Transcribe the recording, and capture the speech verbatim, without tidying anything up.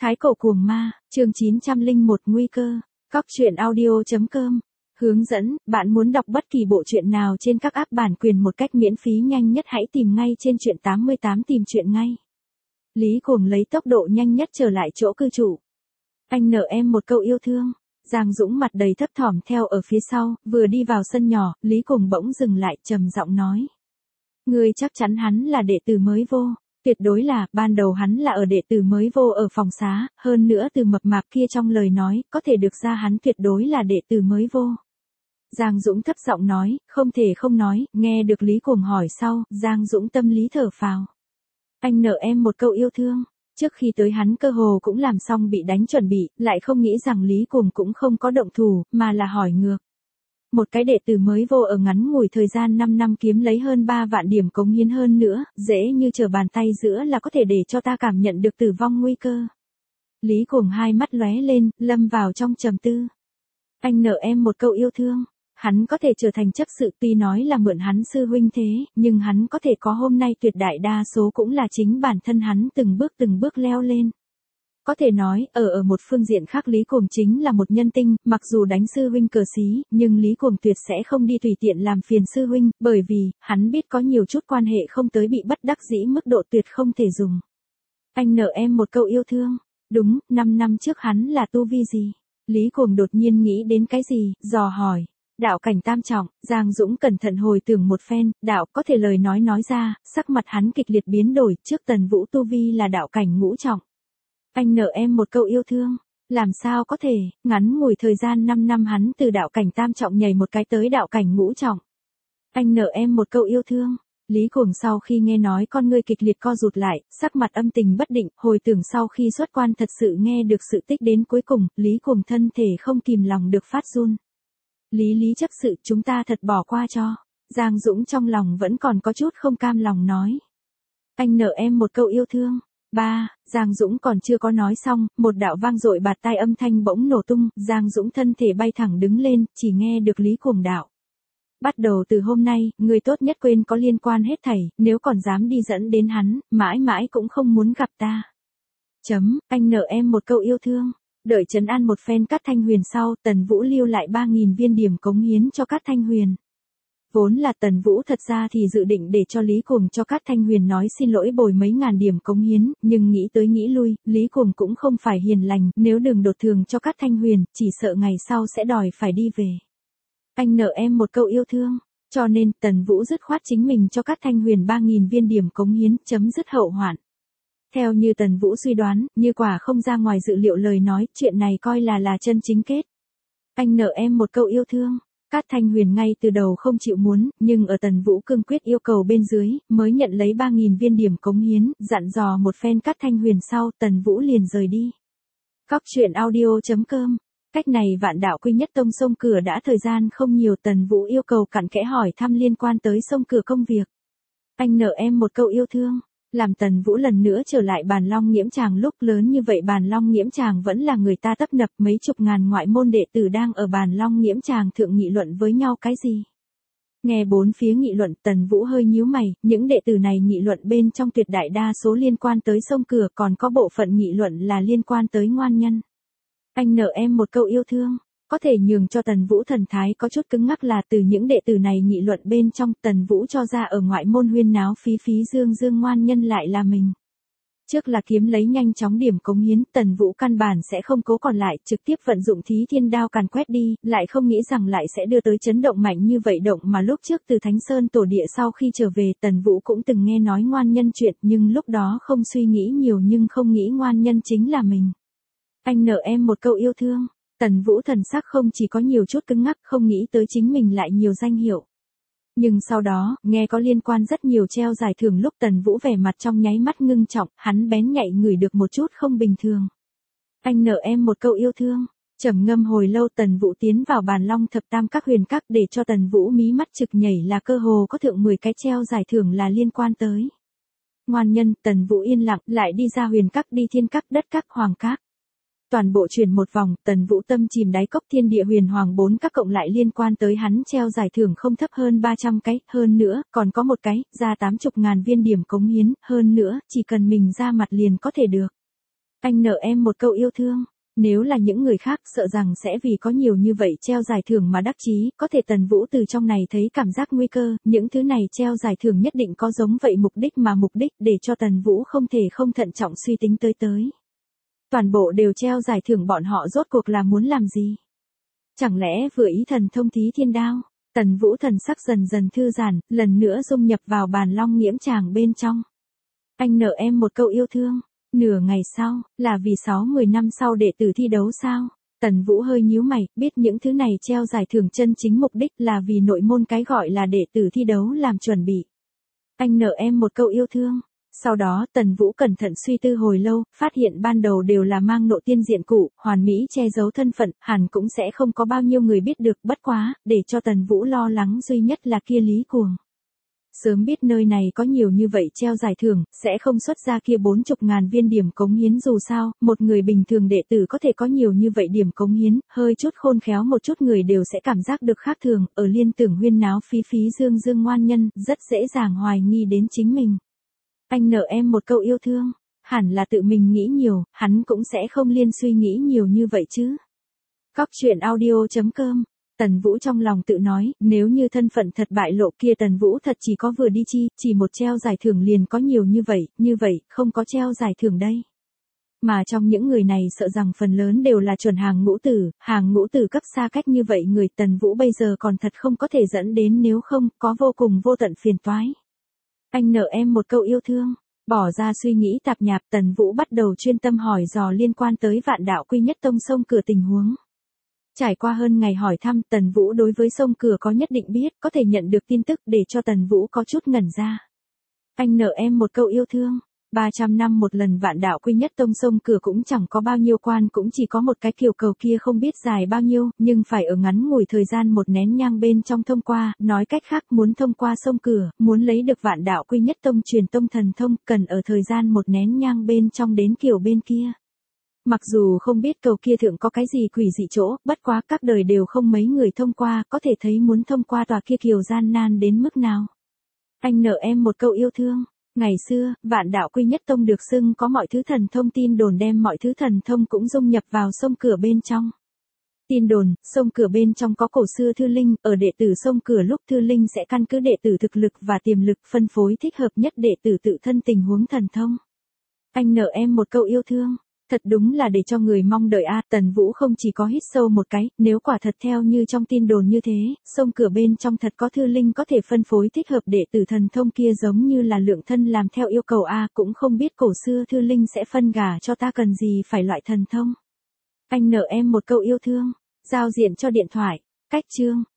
Thái cổ cuồng ma, chương chín trăm lẻ một nguy cơ, cóc truyện audio chấm com. Hướng dẫn, bạn muốn đọc bất kỳ bộ truyện nào trên các app bản quyền một cách miễn phí nhanh nhất hãy tìm ngay trên truyện tám mươi tám tìm truyện ngay. Lý Cuồng lấy tốc độ nhanh nhất trở lại chỗ cư trụ. Anh nợ em một câu yêu thương. Giang Dũng mặt đầy thấp thỏm theo ở phía sau, vừa đi vào sân nhỏ, Lý Cuồng bỗng dừng lại trầm giọng nói. Ngươi chắc chắn hắn là đệ tử mới vô. Tuyệt đối là, ban đầu hắn là ở đệ tử mới vô ở phòng xá, hơn nữa từ mập mạp kia trong lời nói, có thể được ra hắn tuyệt đối là đệ tử mới vô. Giang Dũng thấp giọng nói, không thể không nói, nghe được Lý Cuồng hỏi sau, Giang Dũng tâm lý thở phào. Anh nợ em một câu yêu thương. Trước khi tới hắn cơ hồ cũng làm xong bị đánh chuẩn bị, lại không nghĩ rằng Lý Cuồng cũng không có động thủ, mà là hỏi ngược. Một cái đệ tử mới vô ở ngắn ngủi thời gian năm năm kiếm lấy hơn ba vạn điểm cống hiến hơn nữa, dễ như trở bàn tay giữa là có thể để cho ta cảm nhận được tử vong nguy cơ. Lý Cuồng hai mắt lóe lên, lâm vào trong trầm tư. Anh nợ em một câu yêu thương. Hắn có thể trở thành chấp sự tuy nói là mượn hắn sư huynh thế, nhưng hắn có thể có hôm nay tuyệt đại đa số cũng là chính bản thân hắn từng bước từng bước leo lên. Có thể nói, ở ở một phương diện khác Lý Cuồng chính là một nhân tinh, mặc dù đánh sư huynh cờ xí, nhưng Lý Cuồng tuyệt sẽ không đi tùy tiện làm phiền sư huynh, bởi vì, hắn biết có nhiều chút quan hệ không tới bị bất đắc dĩ mức độ tuyệt không thể dùng. Anh nợ em một câu yêu thương. Đúng, năm năm trước hắn là tu vi gì? Lý Cuồng đột nhiên nghĩ đến cái gì, dò hỏi. Đạo cảnh tam trọng, Giang Dũng cẩn thận hồi tưởng một phen, đạo có thể lời nói nói ra, sắc mặt hắn kịch liệt biến đổi, trước Tần Vũ tu vi là đạo cảnh ngũ trọng. Anh nợ em một câu yêu thương, làm sao có thể, ngắn ngủi thời gian năm năm hắn từ đạo cảnh tam trọng nhảy một cái tới đạo cảnh ngũ trọng. Anh nợ em một câu yêu thương. Lý Cuồng sau khi nghe nói con ngươi kịch liệt co rụt lại, sắc mặt âm tình bất định, hồi tưởng sau khi xuất quan thật sự nghe được sự tích đến cuối cùng, Lý Cuồng thân thể không kìm lòng được phát run. Lý Lý chấp sự chúng ta thật bỏ qua cho. Giang Dũng trong lòng vẫn còn có chút không cam lòng nói. Anh nợ em một câu yêu thương. Ba, Giang Dũng còn chưa có nói xong, một đạo vang dội bạt tai âm thanh bỗng nổ tung, Giang Dũng thân thể bay thẳng đứng lên, chỉ nghe được Lý Cuồng đạo. Bắt đầu từ hôm nay, người tốt nhất quên có liên quan hết thảy, nếu còn dám đi dẫn đến hắn, mãi mãi cũng không muốn gặp ta. Chấm, anh nợ em một câu yêu thương. Đợi trấn an một phen Cát Thanh Huyền sau, Tần Vũ lưu lại ba nghìn viên điểm cống hiến cho Cát Thanh Huyền. Vốn là Tần Vũ thật ra thì dự định để cho Lý Cuồng cho Cát Thanh Huyền nói xin lỗi bồi mấy ngàn điểm cống hiến, nhưng nghĩ tới nghĩ lui, Lý Cuồng cũng không phải hiền lành, nếu đừng đột thường cho Cát Thanh Huyền, chỉ sợ ngày sau sẽ đòi phải đi về. Anh nợ em một câu yêu thương, cho nên Tần Vũ dứt khoát chính mình cho Cát Thanh Huyền ba nghìn viên điểm cống hiến, chấm dứt hậu hoạn. Theo như Tần Vũ suy đoán, như quả không ra ngoài dự liệu lời nói, chuyện này coi là là chân chính kết. Anh nợ em một câu yêu thương. Cát Thanh Huyền ngay từ đầu không chịu muốn, nhưng ở Tần Vũ cương quyết yêu cầu bên dưới, mới nhận lấy ba nghìn viên điểm cống hiến, dặn dò một phen Cát Thanh Huyền sau, Tần Vũ liền rời đi. Cóc truyện audio chấm com. Cách này Vạn Đạo Quy Nhất Tông Sông Cửa đã thời gian không nhiều, Tần Vũ yêu cầu cặn kẽ hỏi thăm liên quan tới Sông Cửa công việc. Anh nợ em một câu yêu thương. Làm Tần Vũ lần nữa trở lại Bàn Long Nghiễm Tràng lúc lớn như vậy Bàn Long Nghiễm Tràng vẫn là người ta tấp nập, mấy chục ngàn ngoại môn đệ tử đang ở Bàn Long Nghiễm Tràng thượng nghị luận với nhau cái gì. Nghe bốn phía nghị luận, Tần Vũ hơi nhíu mày, những đệ tử này nghị luận bên trong tuyệt đại đa số liên quan tới Sông Cửa, còn có bộ phận nghị luận là liên quan tới ngoan nhân. Anh nợ em một câu yêu thương. Có thể nhường cho Tần Vũ thần thái có chút cứng ngắc là từ những đệ tử này nghị luận bên trong, Tần Vũ cho ra ở ngoại môn huyên náo phí phí dương dương ngoan nhân lại là mình. Trước là kiếm lấy nhanh chóng điểm cống hiến, Tần Vũ căn bản sẽ không cố còn lại, trực tiếp vận dụng Thí Thiên Đao càn quét đi, lại không nghĩ rằng lại sẽ đưa tới chấn động mạnh như vậy, động mà lúc trước từ Thánh Sơn tổ địa sau khi trở về, Tần Vũ cũng từng nghe nói ngoan nhân chuyện, nhưng lúc đó không suy nghĩ nhiều, nhưng không nghĩ ngoan nhân chính là mình. Anh nợ em một câu yêu thương. Tần Vũ thần sắc không chỉ có nhiều chút cứng ngắc, không nghĩ tới chính mình lại nhiều danh hiệu. Nhưng sau đó, nghe có liên quan rất nhiều treo giải thưởng lúc Tần Vũ vẻ mặt trong nháy mắt ngưng trọng, hắn bén nhạy ngửi được một chút không bình thường. Anh nợ em một câu yêu thương. Trầm ngâm hồi lâu, Tần Vũ tiến vào Bàn Long thập tam các huyền các, để cho Tần Vũ mí mắt trực nhảy là cơ hồ có thượng mười cái treo giải thưởng là liên quan tới ngoan nhân. Tần Vũ yên lặng, lại đi ra huyền các, đi thiên các, đất các, hoàng các. Toàn bộ chuyển một vòng, Tần Vũ tâm chìm đáy cốc, thiên địa huyền hoàng bốn các cộng lại liên quan tới hắn treo giải thưởng không thấp hơn ba trăm cái, hơn nữa, còn có một cái, ra tám mươi ngàn viên điểm cống hiến, hơn nữa, chỉ cần mình ra mặt liền có thể được. Anh nợ em một câu yêu thương. Nếu là những người khác sợ rằng sẽ vì có nhiều như vậy treo giải thưởng mà đắc chí, có thể Tần Vũ từ trong này thấy cảm giác nguy cơ, những thứ này treo giải thưởng nhất định có giống vậy mục đích mà mục đích để cho Tần Vũ không thể không thận trọng suy tính tới tới. Toàn bộ đều treo giải thưởng bọn họ rốt cuộc là muốn làm gì? Chẳng lẽ vừa ý thần thông thí thiên đao? Tần Vũ thần sắc dần dần thư giãn, lần nữa dung nhập vào bàn long nghiễm tràng bên trong. Anh nợ em một câu yêu thương. Nửa ngày sau, là vì sáu mười năm sau đệ tử thi đấu sao? Tần Vũ hơi nhíu mày, biết những thứ này treo giải thưởng chân chính mục đích là vì nội môn cái gọi là đệ tử thi đấu làm chuẩn bị. Anh nợ em một câu yêu thương. Sau đó Tần Vũ cẩn thận suy tư hồi lâu, phát hiện ban đầu đều là mang nộ tiên diện cụ, hoàn mỹ che giấu thân phận, hẳn cũng sẽ không có bao nhiêu người biết được, bất quá, để cho Tần Vũ lo lắng duy nhất là kia Lý Cuồng. Sớm biết nơi này có nhiều như vậy treo giải thưởng, sẽ không xuất ra kia bốn chục ngàn viên điểm cống hiến dù sao, một người bình thường đệ tử có thể có nhiều như vậy điểm cống hiến, hơi chút khôn khéo một chút người đều sẽ cảm giác được khác thường, ở liên tưởng huyên náo phí phí dương dương ngoan nhân, rất dễ dàng hoài nghi đến chính mình. Anh nợ em một câu yêu thương, hẳn là tự mình nghĩ nhiều, hắn cũng sẽ không liên suy nghĩ nhiều như vậy chứ. Cóc truyện audio chấm com. Tần Vũ trong lòng tự nói, nếu như thân phận thật bại lộ kia Tần Vũ thật chỉ có vừa đi chi, chỉ một treo giải thưởng liền có nhiều như vậy, như vậy, không có treo giải thưởng đây. Mà trong những người này sợ rằng phần lớn đều là chuẩn hàng ngũ tử, hàng ngũ tử cấp xa cách như vậy người Tần Vũ bây giờ còn thật không có thể dẫn đến nếu không, có vô cùng vô tận phiền toái. Anh nợ em một câu yêu thương. Bỏ ra suy nghĩ tạp nhạp Tần Vũ bắt đầu chuyên tâm hỏi dò liên quan tới Vạn Đạo Quy Nhất Tông sông cửa tình huống. Trải qua hơn ngày hỏi thăm, Tần Vũ đối với sông cửa có nhất định biết, có thể nhận được tin tức để cho Tần Vũ có chút ngẩn ra. Anh nợ em một câu yêu thương. ba trăm năm một lần Vạn Đạo Quy Nhất Tông sông cửa cũng chẳng có bao nhiêu quan, cũng chỉ có một cái kiều cầu kia không biết dài bao nhiêu, nhưng phải ở ngắn ngủi thời gian một nén nhang bên trong thông qua, nói cách khác muốn thông qua sông cửa, muốn lấy được Vạn Đạo Quy Nhất Tông truyền tông thần thông, cần ở thời gian một nén nhang bên trong đến kiều bên kia. Mặc dù không biết cầu kia thượng có cái gì quỷ dị chỗ, bất quá các đời đều không mấy người thông qua, có thể thấy muốn thông qua tòa kia kiều gian nan đến mức nào. Anh nợ em một câu yêu thương. Ngày xưa, Vạn Đạo Quy Nhất Tông được xưng có mọi thứ thần thông, tin đồn đem mọi thứ thần thông cũng dung nhập vào sông cửa bên trong. Tin đồn, sông cửa bên trong có cổ xưa thư linh, ở đệ tử sông cửa lúc thư linh sẽ căn cứ đệ tử thực lực và tiềm lực phân phối thích hợp nhất đệ tử tự thân tình huống thần thông. Anh nợ em một câu yêu thương. Thật đúng là để cho người mong đợi a. Tần Vũ không chỉ có hít sâu một cái, nếu quả thật theo như trong tin đồn như thế, sông cửa bên trong thật có thư linh có thể phân phối thích hợp đệ tử thần thông kia giống như là lượng thân làm theo yêu cầu a, cũng không biết cổ xưa thư linh sẽ phân gả cho ta cần gì phải loại thần thông. Anh nợ em một câu yêu thương. Giao diện cho điện thoại. Cách chương.